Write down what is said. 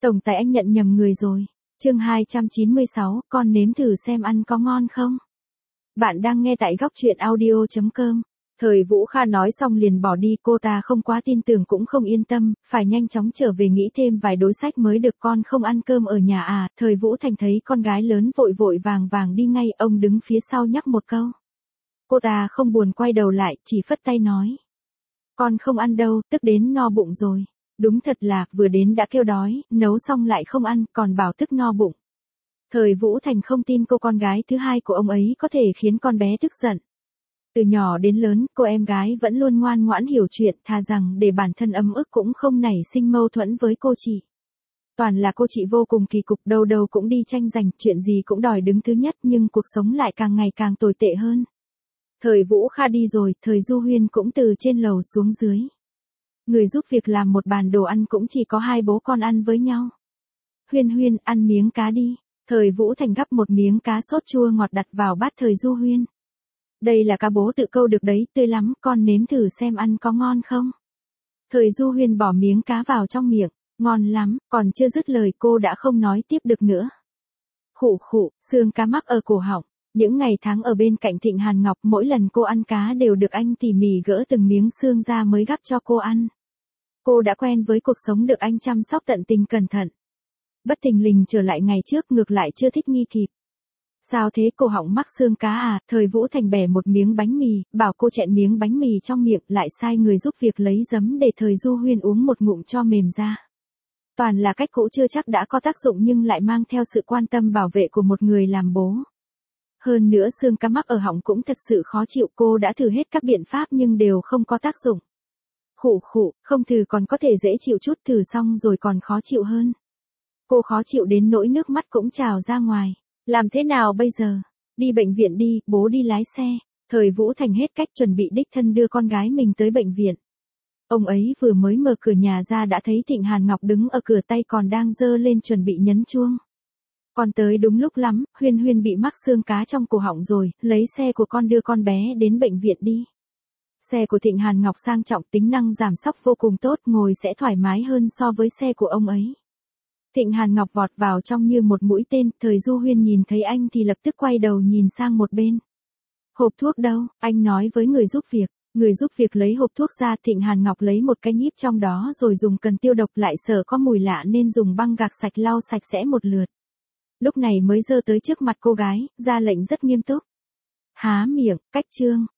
Tổng tài anh nhận nhầm người rồi. Chương 296, con nếm thử xem ăn có ngon không? Bạn đang nghe tại góc truyện audio.com. Thời Vũ Kha nói xong liền bỏ đi, cô ta không quá tin tưởng cũng không yên tâm, phải nhanh chóng trở về nghĩ thêm vài đối sách mới được. Con không ăn cơm ở nhà à? Thời Vũ Thành thấy con gái lớn vội vội vàng vàng đi ngay, ông đứng phía sau nhắc một câu. Cô ta không buồn quay đầu lại, chỉ phất tay nói. Con không ăn đâu, tức đến no bụng rồi. Đúng thật là, vừa đến đã kêu đói, nấu xong lại không ăn, còn bảo tức no bụng. Thời Vũ Thành không tin cô con gái thứ hai của ông ấy có thể khiến con bé tức giận. Từ nhỏ đến lớn, cô em gái vẫn luôn ngoan ngoãn hiểu chuyện, thà rằng để bản thân ấm ức cũng không nảy sinh mâu thuẫn với cô chị. Toàn là cô chị vô cùng kỳ cục, đâu đâu cũng đi tranh giành, chuyện gì cũng đòi đứng thứ nhất, nhưng cuộc sống lại càng ngày càng tồi tệ hơn. Thời Vũ Kha đi rồi, Thời Du Huyên cũng từ trên lầu xuống dưới. Người giúp việc làm một bàn đồ ăn cũng chỉ có hai bố con ăn với nhau. Huyên Huyên, ăn miếng cá đi. Thời Vũ Thành gắp một miếng cá sốt chua ngọt đặt vào bát Thời Du Huyên. Đây là cá bố tự câu được đấy, tươi lắm, con nếm thử xem ăn có ngon không? Thời Du Huyên bỏ miếng cá vào trong miệng, ngon lắm, còn chưa dứt lời cô đã không nói tiếp được nữa. Khụ khụ, xương cá mắc ở cổ họng. Những ngày tháng ở bên cạnh Thịnh Hàn Ngọc, mỗi lần cô ăn cá đều được anh tỉ mỉ gỡ từng miếng xương ra mới gắp cho cô ăn. Cô đã quen với cuộc sống được anh chăm sóc tận tình cẩn thận. Bất thình lình trở lại ngày trước, ngược lại chưa thích nghi kịp. Sao thế, cổ họng mắc xương cá à? Thời Vũ Thành bẻ một miếng bánh mì, bảo cô chẹn miếng bánh mì trong miệng, lại sai người giúp việc lấy giấm để Thời Du Huyên uống một ngụm cho mềm ra. Toàn là cách cũ chưa chắc đã có tác dụng nhưng lại mang theo sự quan tâm bảo vệ của một người làm bố. Hơn nữa xương cá mắc ở họng cũng thật sự khó chịu, cô đã thử hết các biện pháp nhưng đều không có tác dụng. Khụ khụ, không thử còn có thể dễ chịu chút, thử xong rồi còn khó chịu hơn. Cô khó chịu đến nỗi nước mắt cũng trào ra ngoài. Làm thế nào bây giờ? Đi bệnh viện đi, bố đi lái xe. Thời Vũ Thành hết cách chuẩn bị đích thân đưa con gái mình tới bệnh viện. Ông ấy vừa mới mở cửa nhà ra đã thấy Thịnh Hàn Ngọc đứng ở cửa, tay còn đang giơ lên chuẩn bị nhấn chuông. Con tới đúng lúc lắm, Huyên Huyên bị mắc xương cá trong cổ họng rồi, lấy xe của con đưa con bé đến bệnh viện đi. Xe của Thịnh Hàn Ngọc sang trọng, tính năng giảm sóc vô cùng tốt, ngồi sẽ thoải mái hơn so với xe của ông ấy. Thịnh Hàn Ngọc vọt vào trong như một mũi tên, Thời Du Huyên nhìn thấy anh thì lập tức quay đầu nhìn sang một bên. Hộp thuốc đâu? Anh nói với người giúp việc. Người giúp việc lấy hộp thuốc ra, Thịnh Hàn Ngọc lấy một cái nhíp trong đó rồi dùng cần tiêu độc, lại sợ có mùi lạ nên dùng băng gạc sạch lau sạch sẽ một lượt. Lúc này mới giơ tới trước mặt cô gái, ra lệnh rất nghiêm túc. Há miệng, cách chương.